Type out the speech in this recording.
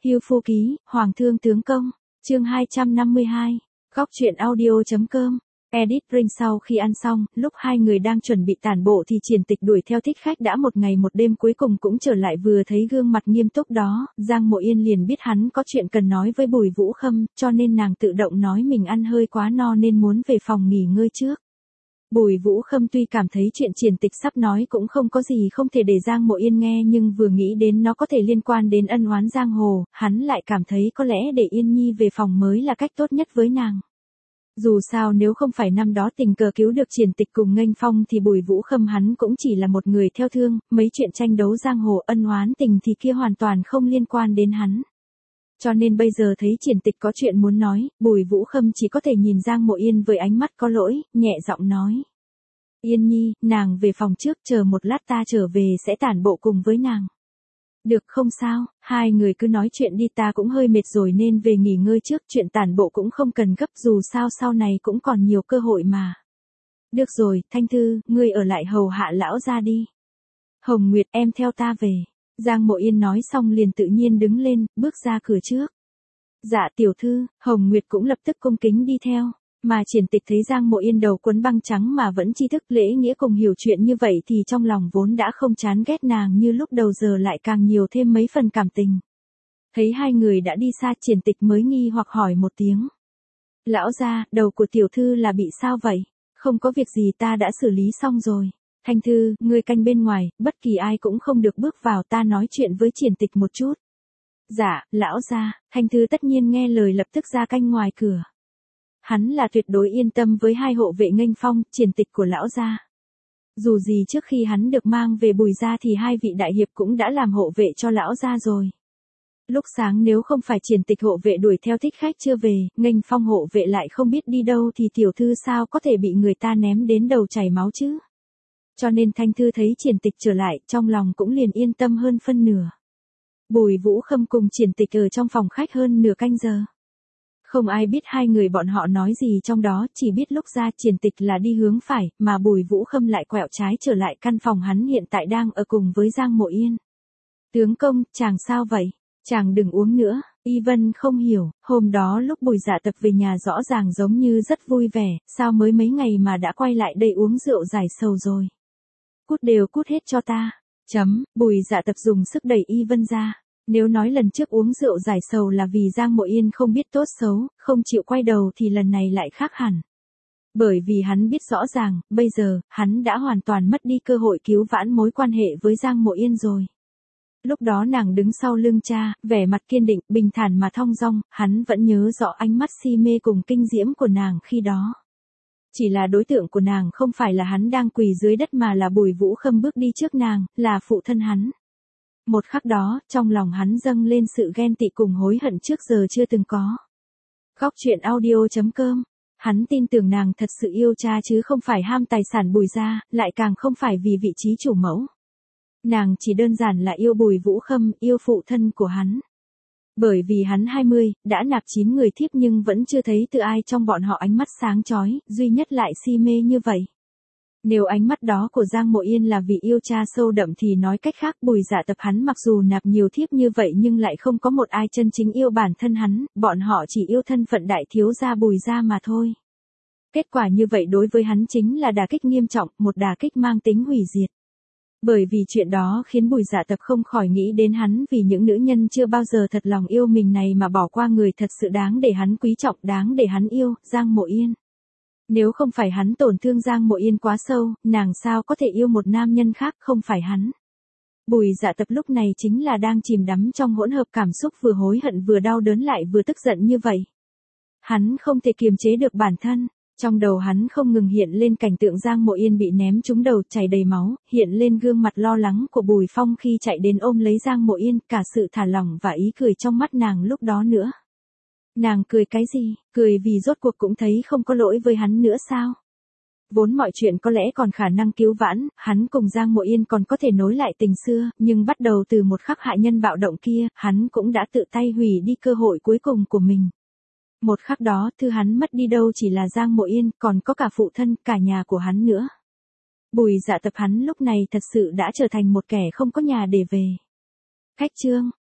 Hưu Phu Ký, Hoàng Thương Tướng Công, chương 252, góc truyện audio.com. Edit Ring. Sau khi ăn xong, lúc hai người đang chuẩn bị tản bộ thì Triển Tịch đuổi theo thích khách đã một ngày một đêm, cuối cùng cũng trở lại. Vừa thấy gương mặt nghiêm túc đó, Giang Mộ Yên liền biết hắn có chuyện cần nói với Bùi Vũ Khâm, cho nên nàng tự động nói mình ăn hơi quá no nên muốn về phòng nghỉ ngơi trước. Bùi Vũ Khâm tuy cảm thấy chuyện Triển Tịch sắp nói cũng không có gì không thể để Giang Mộ Yên nghe, nhưng vừa nghĩ đến nó có thể liên quan đến ân oán giang hồ, hắn lại cảm thấy có lẽ để Yên Nhi về phòng mới là cách tốt nhất với nàng. Dù sao nếu không phải năm đó tình cờ cứu được Triển Tịch cùng Nghênh Phong thì Bùi Vũ Khâm hắn cũng chỉ là một người theo thương, mấy chuyện tranh đấu giang hồ ân oán tình thì kia hoàn toàn không liên quan đến hắn. Cho nên bây giờ thấy Triển Tịch có chuyện muốn nói, Bùi Vũ Khâm chỉ có thể nhìn Giang Mộ Yên với ánh mắt có lỗi, nhẹ giọng nói. Yên Nhi, nàng về phòng trước, chờ một lát ta trở về sẽ tản bộ cùng với nàng. Được, không sao, hai người cứ nói chuyện đi, ta cũng hơi mệt rồi nên về nghỉ ngơi trước, chuyện tản bộ cũng không cần gấp, dù sao sau này cũng còn nhiều cơ hội mà. Được rồi, Thanh Thư, ngươi ở lại hầu hạ lão gia đi. Hồng Nguyệt, em theo ta về. Giang Mộ Yên nói xong liền tự nhiên đứng lên, bước ra cửa trước. Dạ tiểu thư. Hồng Nguyệt cũng lập tức cung kính đi theo. Mà Triển Tịch thấy Giang Mộ Yên đầu quấn băng trắng mà vẫn tri thức lễ nghĩa cùng hiểu chuyện như vậy thì trong lòng vốn đã không chán ghét nàng như lúc đầu giờ lại càng nhiều thêm mấy phần cảm tình. Thấy hai người đã đi xa, Triển Tịch mới nghi hoặc hỏi một tiếng. Lão gia, đầu của tiểu thư là bị sao vậy? Không có việc gì, ta đã xử lý xong rồi. Thanh Thư, ngươi canh bên ngoài, bất kỳ ai cũng không được bước vào, ta nói chuyện với Triển Tịch một chút. Dạ, lão gia. Thanh Thư tất nhiên nghe lời lập tức ra canh ngoài cửa. Hắn là tuyệt đối yên tâm với hai hộ vệ Nghênh Phong, Triển Tịch của lão gia. Dù gì trước khi hắn được mang về Bùi gia thì hai vị đại hiệp cũng đã làm hộ vệ cho lão gia rồi. Lúc sáng nếu không phải Triển Tịch hộ vệ đuổi theo thích khách chưa về, Nghênh Phong hộ vệ lại không biết đi đâu thì tiểu thư sao có thể bị người ta ném đến đầu chảy máu chứ. Cho nên Thanh Thư thấy Triển Tịch trở lại, trong lòng cũng liền yên tâm hơn phân nửa. Bùi Vũ Khâm cùng Triển Tịch ở trong phòng khách hơn nửa canh giờ. Không ai biết hai người bọn họ nói gì trong đó, chỉ biết lúc ra Triển Tịch là đi hướng phải, mà Bùi Vũ Khâm lại quẹo trái trở lại căn phòng hắn hiện tại đang ở cùng với Giang Mộ Yên. Tướng công, chàng sao vậy? Chàng đừng uống nữa. Y Vân không hiểu, hôm đó lúc Bùi Dạ Tập về nhà rõ ràng giống như rất vui vẻ, sao mới mấy ngày mà đã quay lại đây uống rượu giải sầu rồi. Cút đều cút hết cho ta. Bùi Dạ Tập dùng sức đẩy Y Vân ra. Nếu nói lần trước uống rượu giải sầu là vì Giang Mộ Yên không biết tốt xấu, không chịu quay đầu thì lần này lại khác hẳn. Bởi vì hắn biết rõ ràng, bây giờ, hắn đã hoàn toàn mất đi cơ hội cứu vãn mối quan hệ với Giang Mộ Yên rồi. Lúc đó nàng đứng sau lưng cha, vẻ mặt kiên định, bình thản mà thong dong, hắn vẫn nhớ rõ ánh mắt si mê cùng kinh diễm của nàng khi đó. Chỉ là đối tượng của nàng không phải là hắn đang quỳ dưới đất mà là Bùi Vũ Khâm bước đi trước nàng, là phụ thân hắn. Một khắc đó, trong lòng hắn dâng lên sự ghen tị cùng hối hận trước giờ chưa từng có. Góc truyện audio.com. Hắn tin tưởng nàng thật sự yêu cha chứ không phải ham tài sản Bùi gia, lại càng không phải vì vị trí chủ mẫu. Nàng chỉ đơn giản là yêu Bùi Vũ Khâm, yêu phụ thân của hắn. Bởi vì hắn 20, đã nạp 9 người thiếp nhưng vẫn chưa thấy từ ai trong bọn họ ánh mắt sáng chói, duy nhất lại si mê như vậy. Nếu ánh mắt đó của Giang Mộ Yên là vì yêu cha sâu đậm thì nói cách khác Bùi Dạ Tập hắn mặc dù nạp nhiều thiếp như vậy nhưng lại không có một ai chân chính yêu bản thân hắn, bọn họ chỉ yêu thân phận đại thiếu gia Bùi gia mà thôi. Kết quả như vậy đối với hắn chính là đả kích nghiêm trọng, một đả kích mang tính hủy diệt. Bởi vì chuyện đó khiến Bùi Dạ Tập không khỏi nghĩ đến hắn vì những nữ nhân chưa bao giờ thật lòng yêu mình này mà bỏ qua người thật sự đáng để hắn quý trọng, đáng để hắn yêu, Giang Mộ Yên. Nếu không phải hắn tổn thương Giang Mộ Yên quá sâu, nàng sao có thể yêu một nam nhân khác không phải hắn. Bùi Dạ Tập lúc này chính là đang chìm đắm trong hỗn hợp cảm xúc vừa hối hận vừa đau đớn lại vừa tức giận như vậy. Hắn không thể kiềm chế được bản thân. Trong đầu hắn không ngừng hiện lên cảnh tượng Giang Mộ Yên bị ném trúng đầu chảy đầy máu, hiện lên gương mặt lo lắng của Bùi Phong khi chạy đến ôm lấy Giang Mộ Yên, cả sự thả lỏng và ý cười trong mắt nàng lúc đó nữa. Nàng cười cái gì? Cười vì rốt cuộc cũng thấy không có lỗi với hắn nữa sao? Vốn mọi chuyện có lẽ còn khả năng cứu vãn, hắn cùng Giang Mộ Yên còn có thể nối lại tình xưa, nhưng bắt đầu từ một khắc hạ nhân bạo động kia, hắn cũng đã tự tay hủy đi cơ hội cuối cùng của mình. Một khắc đó, thứ hắn mất đi đâu chỉ là Giang Mộ Yên, còn có cả phụ thân, cả nhà của hắn nữa. Bùi Dạ Tập hắn lúc này thật sự đã trở thành một kẻ không có nhà để về. Khách trương,